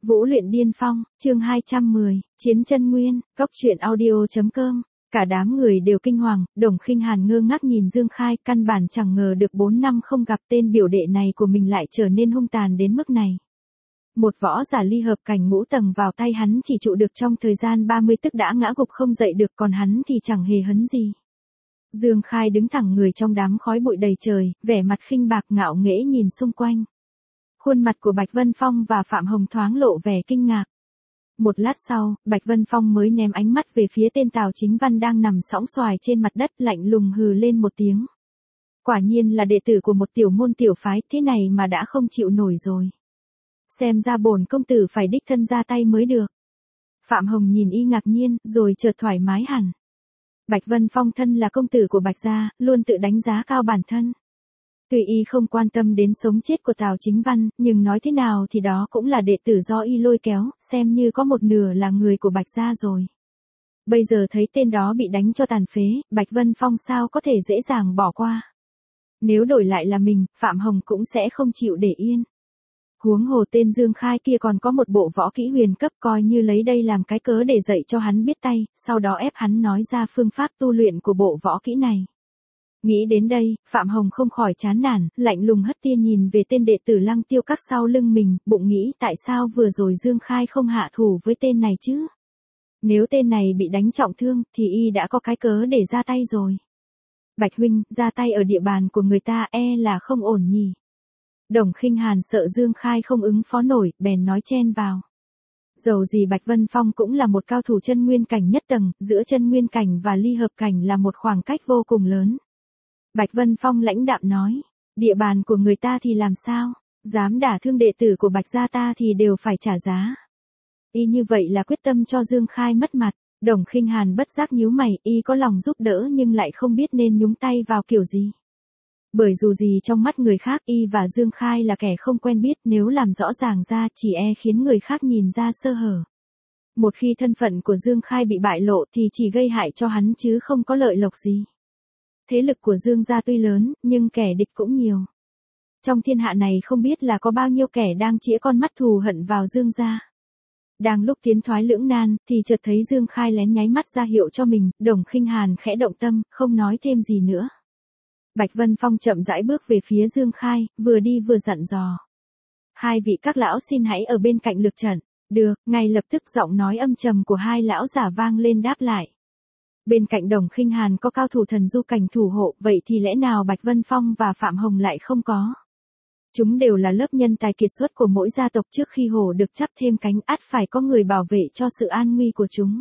Vũ luyện điên phong, chương 210, Chiến chân nguyên, Cốc truyện audio.com. Cả đám người đều kinh hoàng, Đồng Khinh Hàn ngơ ngác nhìn Dương Khai, căn bản chẳng ngờ được 4 năm không gặp tên biểu đệ này của mình lại trở nên hung tàn đến mức này. Một võ giả ly hợp cảnh ngũ tầng vào tay hắn chỉ trụ được trong thời gian 30 tức đã ngã gục không dậy được, còn hắn thì chẳng hề hấn gì. Dương Khai đứng thẳng người trong đám khói bụi đầy trời, vẻ mặt khinh bạc ngạo nghễ nhìn xung quanh. Khuôn mặt của Bạch Vân Phong và Phạm Hồng thoáng lộ vẻ kinh ngạc. Một lát sau, Bạch Vân Phong mới ném ánh mắt về phía tên Tào Chính Văn đang nằm sõng xoài trên mặt đất, lạnh lùng hừ lên một tiếng. Quả nhiên là đệ tử của một tiểu môn tiểu phái, thế này mà đã không chịu nổi rồi. Xem ra bổn công tử phải đích thân ra tay mới được. Phạm Hồng nhìn y ngạc nhiên, rồi chợt thoải mái hẳn. Bạch Vân Phong thân là công tử của Bạch gia, luôn tự đánh giá cao bản thân. Tuy y không quan tâm đến sống chết của Tào Chính Văn, nhưng nói thế nào thì đó cũng là đệ tử do y lôi kéo, xem như có một nửa là người của Bạch gia rồi. Bây giờ thấy tên đó bị đánh cho tàn phế, Bạch Vân Phong sao có thể dễ dàng bỏ qua. Nếu đổi lại là mình, Phạm Hồng cũng sẽ không chịu để yên. Huống hồ tên Dương Khai kia còn có một bộ võ kỹ huyền cấp, coi như lấy đây làm cái cớ để dạy cho hắn biết tay, sau đó ép hắn nói ra phương pháp tu luyện của bộ võ kỹ này. Nghĩ đến đây, Phạm Hồng không khỏi chán nản, lạnh lùng hất tia nhìn về tên đệ tử Lăng Tiêu Các sau lưng mình, bụng nghĩ tại sao vừa rồi Dương Khai không hạ thủ với tên này chứ? Nếu tên này bị đánh trọng thương, thì y đã có cái cớ để ra tay rồi. Bạch huynh, ra tay ở địa bàn của người ta là không ổn nhỉ? Đồng Khinh Hàn sợ Dương Khai không ứng phó nổi, bèn nói chen vào. Dầu gì Bạch Vân Phong cũng là một cao thủ chân nguyên cảnh nhất tầng, giữa chân nguyên cảnh và ly hợp cảnh là một khoảng cách vô cùng lớn. Bạch Vân Phong lãnh đạm nói, địa bàn của người ta thì làm sao, dám đả thương đệ tử của Bạch gia ta thì đều phải trả giá. Y như vậy là quyết tâm cho Dương Khai mất mặt. Đồng Khinh Hàn bất giác nhíu mày, y có lòng giúp đỡ nhưng lại không biết nên nhúng tay vào kiểu gì. Bởi dù gì trong mắt người khác y và Dương Khai là kẻ không quen biết, nếu làm rõ ràng ra chỉ khiến người khác nhìn ra sơ hở. Một khi thân phận của Dương Khai bị bại lộ thì chỉ gây hại cho hắn chứ không có lợi lộc gì. Thế lực của Dương gia tuy lớn, nhưng kẻ địch cũng nhiều. Trong thiên hạ này không biết là có bao nhiêu kẻ đang chĩa con mắt thù hận vào Dương gia. Đang lúc tiến thoái lưỡng nan, thì chợt thấy Dương Khai lén nháy mắt ra hiệu cho mình, Đồng Khinh Hàn khẽ động tâm, không nói thêm gì nữa. Bạch Vân Phong chậm rãi bước về phía Dương Khai, vừa đi vừa dặn dò. Hai vị các lão xin hãy ở bên cạnh lực trận. Được, ngay lập tức giọng nói âm trầm của hai lão giả vang lên đáp lại. Bên cạnh Đồng Khinh Hàn có cao thủ thần du cảnh thủ hộ, vậy thì lẽ nào Bạch Vân Phong và Phạm Hồng lại không có? Chúng đều là lớp nhân tài kiệt xuất của mỗi gia tộc, trước khi hổ được chắp thêm cánh ắt phải có người bảo vệ cho sự an nguy của chúng.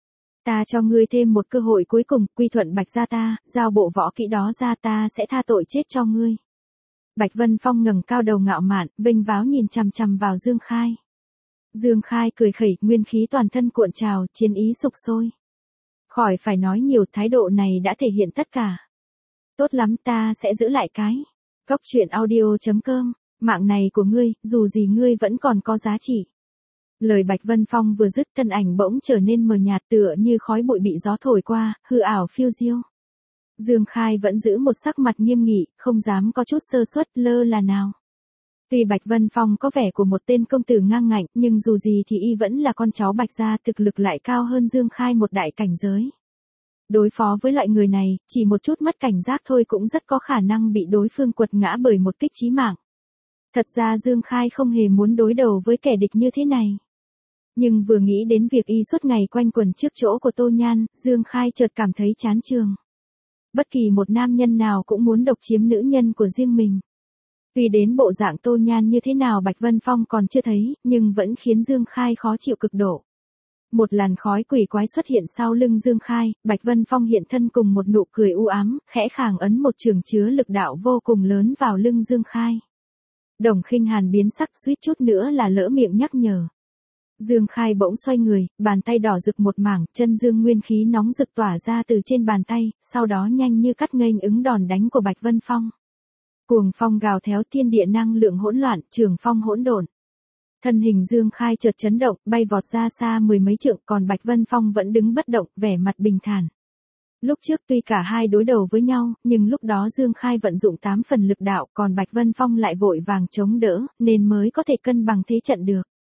Ta cho ngươi thêm một cơ hội cuối cùng, quy thuận Bạch gia ta, giao bộ võ kỹ đó ra, ta sẽ tha tội chết cho ngươi. Bạch Vân Phong ngẩng cao đầu ngạo mạn, vênh váo nhìn chằm chằm vào Dương Khai. Dương Khai cười khẩy, nguyên khí toàn thân cuộn trào, chiến ý sục sôi. Khỏi phải nói nhiều, thái độ này đã thể hiện tất cả. Tốt lắm, ta sẽ giữ lại cái. Cốc truyện audio.com, mạng này của ngươi, dù gì ngươi vẫn còn có giá trị. Lời Bạch Vân Phong vừa dứt, thân ảnh bỗng trở nên mờ nhạt, tựa như khói bụi bị gió thổi qua, hư ảo phiêu diêu. Dương Khai vẫn giữ một sắc mặt nghiêm nghị, không dám có chút sơ suất lơ là nào. Tuy Bạch Vân Phong có vẻ của một tên công tử ngang ngạnh, nhưng dù gì thì y vẫn là con cháu Bạch gia, thực lực lại cao hơn Dương Khai một đại cảnh giới. Đối phó với loại người này, chỉ một chút mất cảnh giác thôi cũng rất có khả năng bị đối phương quật ngã bởi một kích chí mạng. Thật ra Dương Khai không hề muốn đối đầu với kẻ địch như thế này. Nhưng vừa nghĩ đến việc y suốt ngày quanh quẩn trước chỗ của Tô Nhan, Dương Khai chợt cảm thấy chán chường. Bất kỳ một nam nhân nào cũng muốn độc chiếm nữ nhân của riêng mình. Tuy đến bộ dạng Tô Nhan như thế nào Bạch Vân Phong còn chưa thấy, nhưng vẫn khiến Dương Khai khó chịu cực độ. Một làn khói quỷ quái xuất hiện sau lưng Dương Khai, Bạch Vân Phong hiện thân cùng một nụ cười u ám, khẽ khàng ấn một trường chứa lực đạo vô cùng lớn vào lưng Dương Khai. Đồng Khinh Hàn biến sắc, suýt chút nữa là lỡ miệng nhắc nhở. Dương Khai bỗng xoay người, bàn tay đỏ rực một mảng, chân dương nguyên khí nóng rực tỏa ra từ trên bàn tay, sau đó nhanh như cắt nghênh ứng đòn đánh của Bạch Vân Phong. Cuồng phong gào thét, thiên địa năng lượng hỗn loạn, trường phong hỗn độn. Thân hình Dương Khai chợt chấn động, bay vọt ra xa mười mấy trượng, còn Bạch Vân Phong vẫn đứng bất động, vẻ mặt bình thản. Lúc trước tuy cả hai đối đầu với nhau, nhưng lúc đó Dương Khai vận dụng 8 phần lực đạo, còn Bạch Vân Phong lại vội vàng chống đỡ, nên mới có thể cân bằng thế trận được.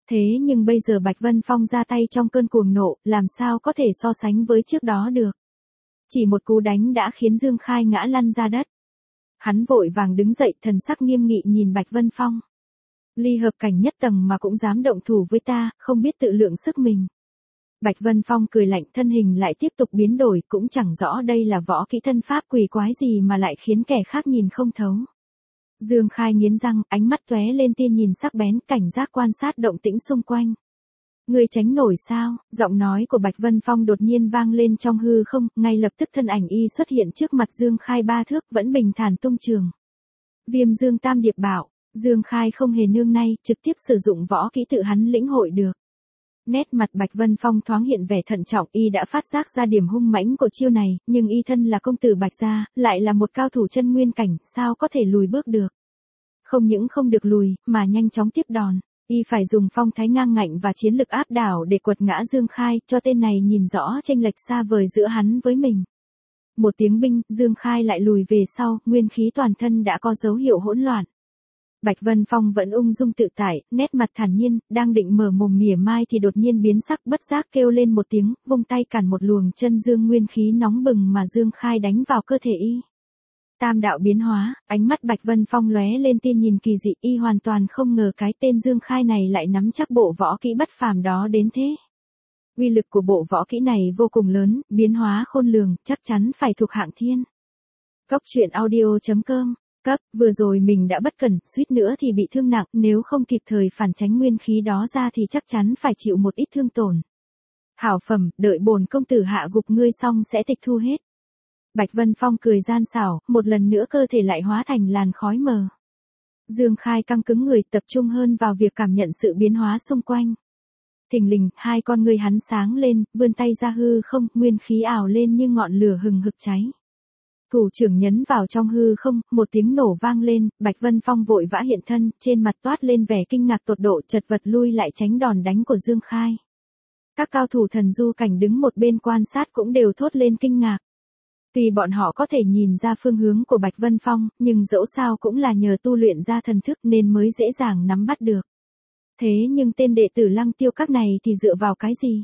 Thế nhưng bây giờ Bạch Vân Phong ra tay trong cơn cuồng nộ, làm sao có thể so sánh với trước đó được. Chỉ một cú đánh đã khiến Dương Khai ngã lăn ra đất. Hắn vội vàng đứng dậy, thần sắc nghiêm nghị nhìn Bạch Vân Phong. Ly hợp cảnh nhất tầng mà cũng dám động thủ với ta, không biết tự lượng sức mình. Bạch Vân Phong cười lạnh, thân hình lại tiếp tục biến đổi, cũng chẳng rõ đây là võ kỹ thân pháp quỷ quái gì mà lại khiến kẻ khác nhìn không thấu. Dương Khai nghiến răng, ánh mắt tóe lên tia nhìn sắc bén, cảnh giác quan sát động tĩnh xung quanh. Ngươi tránh nổi sao? Giọng nói của Bạch Vân Phong đột nhiên vang lên trong hư không, ngay lập tức thân ảnh y xuất hiện trước mặt Dương Khai 3 thước, vẫn bình thản tung trường. Viêm Dương Tam Điệp Bảo. Dương Khai không hề nương nay, trực tiếp sử dụng võ kỹ tự hắn lĩnh hội được. Nét mặt Bạch Vân Phong thoáng hiện vẻ thận trọng, y đã phát giác ra điểm hung mãnh của chiêu này, nhưng y thân là công tử Bạch gia, lại là một cao thủ chân nguyên cảnh, sao có thể lùi bước được. Không những không được lùi, mà nhanh chóng tiếp đòn. Y phải dùng phong thái ngang ngạnh và chiến lực áp đảo để quật ngã Dương Khai, cho tên này nhìn rõ chênh lệch xa vời giữa hắn với mình. Một tiếng binh, Dương Khai lại lùi về sau, nguyên khí toàn thân đã có dấu hiệu hỗn loạn. Bạch Vân Phong vẫn ung dung tự tại, nét mặt thản nhiên, đang định mở mồm mỉa mai thì đột nhiên biến sắc, bất giác kêu lên một tiếng, vung tay cản một luồng chân dương nguyên khí nóng bừng mà Dương Khai đánh vào cơ thể y. Tam đạo biến hóa, ánh mắt Bạch Vân Phong lóe lên tia nhìn kỳ dị, y hoàn toàn không ngờ cái tên Dương Khai này lại nắm chắc bộ võ kỹ bất phàm đó đến thế. Uy lực của bộ võ kỹ này vô cùng lớn, biến hóa khôn lường, chắc chắn phải thuộc hạng thiên. Cốc truyện audio.com. Cấp, vừa rồi mình đã bất cẩn, suýt nữa thì bị thương nặng, nếu không kịp thời phản tránh nguyên khí đó ra thì chắc chắn phải chịu một ít thương tổn. Hảo phẩm, đợi bổn công tử hạ gục ngươi xong sẽ tịch thu hết. Bạch Vân Phong cười gian xảo, một lần nữa cơ thể lại hóa thành làn khói mờ. Dương Khai căng cứng người, tập trung hơn vào việc cảm nhận sự biến hóa xung quanh. Thình lình, hai con ngươi hắn sáng lên, vươn tay ra hư không, nguyên khí ảo lên như ngọn lửa hừng hực cháy. Thủ trưởng nhấn vào trong hư không, một tiếng nổ vang lên, Bạch Vân Phong vội vã hiện thân, trên mặt toát lên vẻ kinh ngạc tột độ, chật vật lui lại tránh đòn đánh của Dương Khai. Các cao thủ thần du cảnh đứng một bên quan sát cũng đều thốt lên kinh ngạc. Tuy bọn họ có thể nhìn ra phương hướng của Bạch Vân Phong, nhưng dẫu sao cũng là nhờ tu luyện ra thần thức nên mới dễ dàng nắm bắt được. Thế nhưng tên đệ tử Lăng Tiêu các này thì dựa vào cái gì?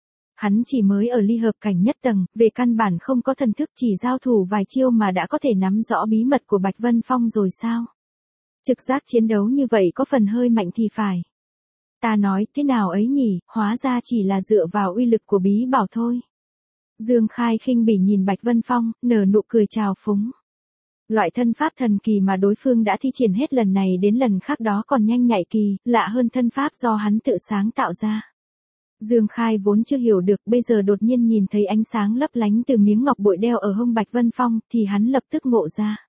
Hắn chỉ mới ở ly hợp cảnh nhất tầng, về căn bản không có thần thức, chỉ giao thủ vài chiêu mà đã có thể nắm rõ bí mật của Bạch Vân Phong rồi sao? Trực giác chiến đấu như vậy có phần hơi mạnh thì phải. Ta nói thế nào ấy nhỉ, hóa ra chỉ là dựa vào uy lực của bí bảo thôi. Dương Khai khinh bỉ nhìn Bạch Vân Phong, nở nụ cười trào phúng. Loại thân pháp thần kỳ mà đối phương đã thi triển hết lần này đến lần khác đó còn nhanh nhạy kỳ, lạ hơn thân pháp do hắn tự sáng tạo ra. Dương Khai vốn chưa hiểu được, bây giờ đột nhiên nhìn thấy ánh sáng lấp lánh từ miếng ngọc bội đeo ở hông Bạch Vân Phong, thì hắn lập tức ngộ ra.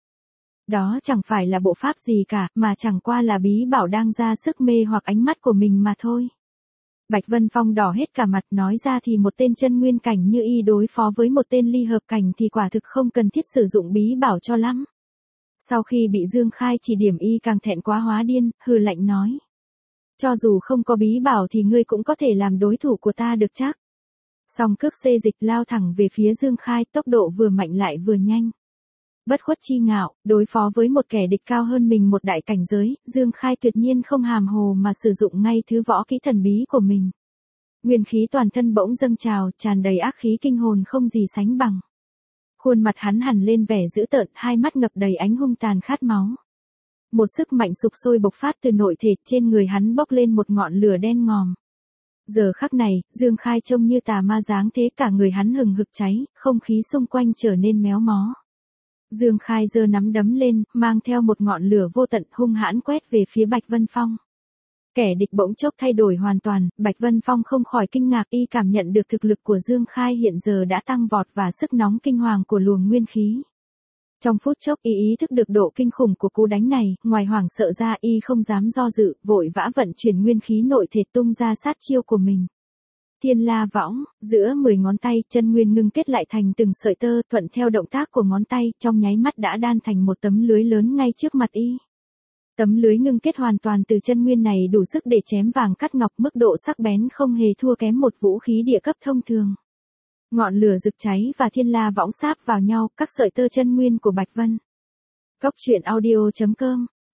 Đó chẳng phải là bộ pháp gì cả, mà chẳng qua là bí bảo đang ra sức mê hoặc ánh mắt của mình mà thôi. Bạch Vân Phong đỏ hết cả mặt, nói ra thì một tên chân nguyên cảnh như y đối phó với một tên ly hợp cảnh thì quả thực không cần thiết sử dụng bí bảo cho lắm. Sau khi bị Dương Khai chỉ điểm y càng thẹn quá hóa điên, hừ lạnh nói. Cho dù không có bí bảo thì ngươi cũng có thể làm đối thủ của ta được chắc. Song cước xê dịch lao thẳng về phía Dương Khai, tốc độ vừa mạnh lại vừa nhanh. Bất khuất chi ngạo, đối phó với một kẻ địch cao hơn mình một đại cảnh giới, Dương Khai tuyệt nhiên không hàm hồ mà sử dụng ngay thứ võ kỹ thần bí của mình. Nguyên khí toàn thân bỗng dâng trào, tràn đầy ác khí kinh hồn không gì sánh bằng. Khuôn mặt hắn hằn lên vẻ dữ tợn, hai mắt ngập đầy ánh hung tàn khát máu. Một sức mạnh sục sôi bộc phát từ nội thể, trên người hắn bốc lên một ngọn lửa đen ngòm. Giờ khắc này, Dương Khai trông như tà ma dáng thế, cả người hắn hừng hực cháy, không khí xung quanh trở nên méo mó. Dương Khai giơ nắm đấm lên, mang theo một ngọn lửa vô tận hung hãn quét về phía Bạch Vân Phong. Kẻ địch bỗng chốc thay đổi hoàn toàn, Bạch Vân Phong không khỏi kinh ngạc, y cảm nhận được thực lực của Dương Khai hiện giờ đã tăng vọt và sức nóng kinh hoàng của luồng nguyên khí. Trong phút chốc y ý thức được độ kinh khủng của cú đánh này, ngoài hoảng sợ ra y không dám do dự, vội vã vận chuyển nguyên khí nội thể tung ra sát chiêu của mình. Thiên La Võng, giữa 10 ngón tay, chân nguyên ngưng kết lại thành từng sợi tơ, thuận theo động tác của ngón tay, trong nháy mắt đã đan thành một tấm lưới lớn ngay trước mặt y. Tấm lưới ngưng kết hoàn toàn từ chân nguyên này đủ sức để chém vàng cắt ngọc, mức độ sắc bén không hề thua kém một vũ khí địa cấp thông thường. Ngọn lửa rực cháy và Thiên La Võng sáp vào nhau, các sợi tơ chân nguyên của Bạch Vân. Cốc truyện audio.com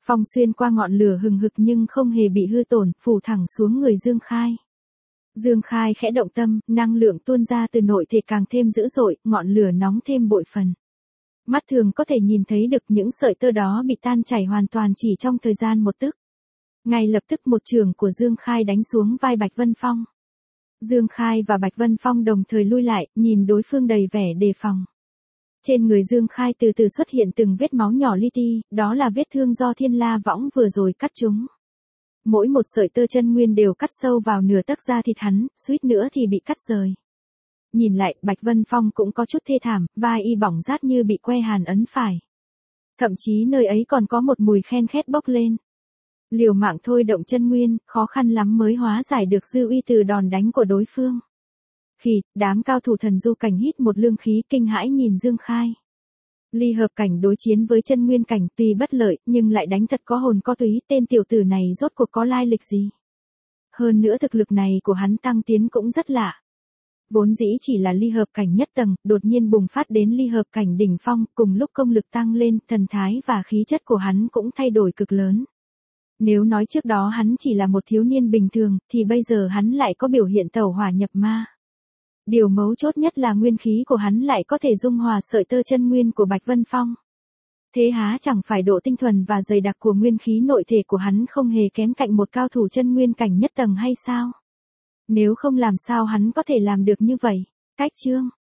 Phong xuyên qua ngọn lửa hừng hực nhưng không hề bị hư tổn, phủ thẳng xuống người Dương Khai. Dương Khai khẽ động tâm, năng lượng tuôn ra từ nội thể càng thêm dữ dội, ngọn lửa nóng thêm bội phần. Mắt thường có thể nhìn thấy được những sợi tơ đó bị tan chảy hoàn toàn chỉ trong thời gian một tức. Ngay lập tức một chưởng của Dương Khai đánh xuống vai Bạch Vân Phong. Dương Khai và Bạch Vân Phong đồng thời lui lại, nhìn đối phương đầy vẻ đề phòng. Trên người Dương Khai từ từ xuất hiện từng vết máu nhỏ li ti, đó là vết thương do Thiên La Võng vừa rồi cắt chúng. Mỗi một sợi tơ chân nguyên đều cắt sâu vào nửa tấc da thịt hắn, suýt nữa thì bị cắt rời. Nhìn lại, Bạch Vân Phong cũng có chút thê thảm, vai y bỏng rát như bị que hàn ấn phải. Thậm chí nơi ấy còn có một mùi khen khét bốc lên. Liều mạng thôi động chân nguyên, khó khăn lắm mới hóa giải được dư uy từ đòn đánh của đối phương. Khi, đám cao thủ thần du cảnh hít một lương khí kinh hãi nhìn Dương Khai. Ly hợp cảnh đối chiến với chân nguyên cảnh tuy bất lợi nhưng lại đánh thật có hồn có túy, tên tiểu tử này rốt cuộc có lai lịch gì. Hơn nữa thực lực này của hắn tăng tiến cũng rất lạ. Vốn dĩ chỉ là ly hợp cảnh nhất tầng, đột nhiên bùng phát đến ly hợp cảnh đỉnh phong, cùng lúc công lực tăng lên, thần thái và khí chất của hắn cũng thay đổi cực lớn. Nếu nói trước đó hắn chỉ là một thiếu niên bình thường, thì bây giờ hắn lại có biểu hiện tẩu hỏa nhập ma. Điều mấu chốt nhất là nguyên khí của hắn lại có thể dung hòa sợi tơ chân nguyên của Bạch Vân Phong. Thế há chẳng phải độ tinh thuần và dày đặc của nguyên khí nội thể của hắn không hề kém cạnh một cao thủ chân nguyên cảnh nhất tầng hay sao? Nếu không làm sao hắn có thể làm được như vậy? Cách chương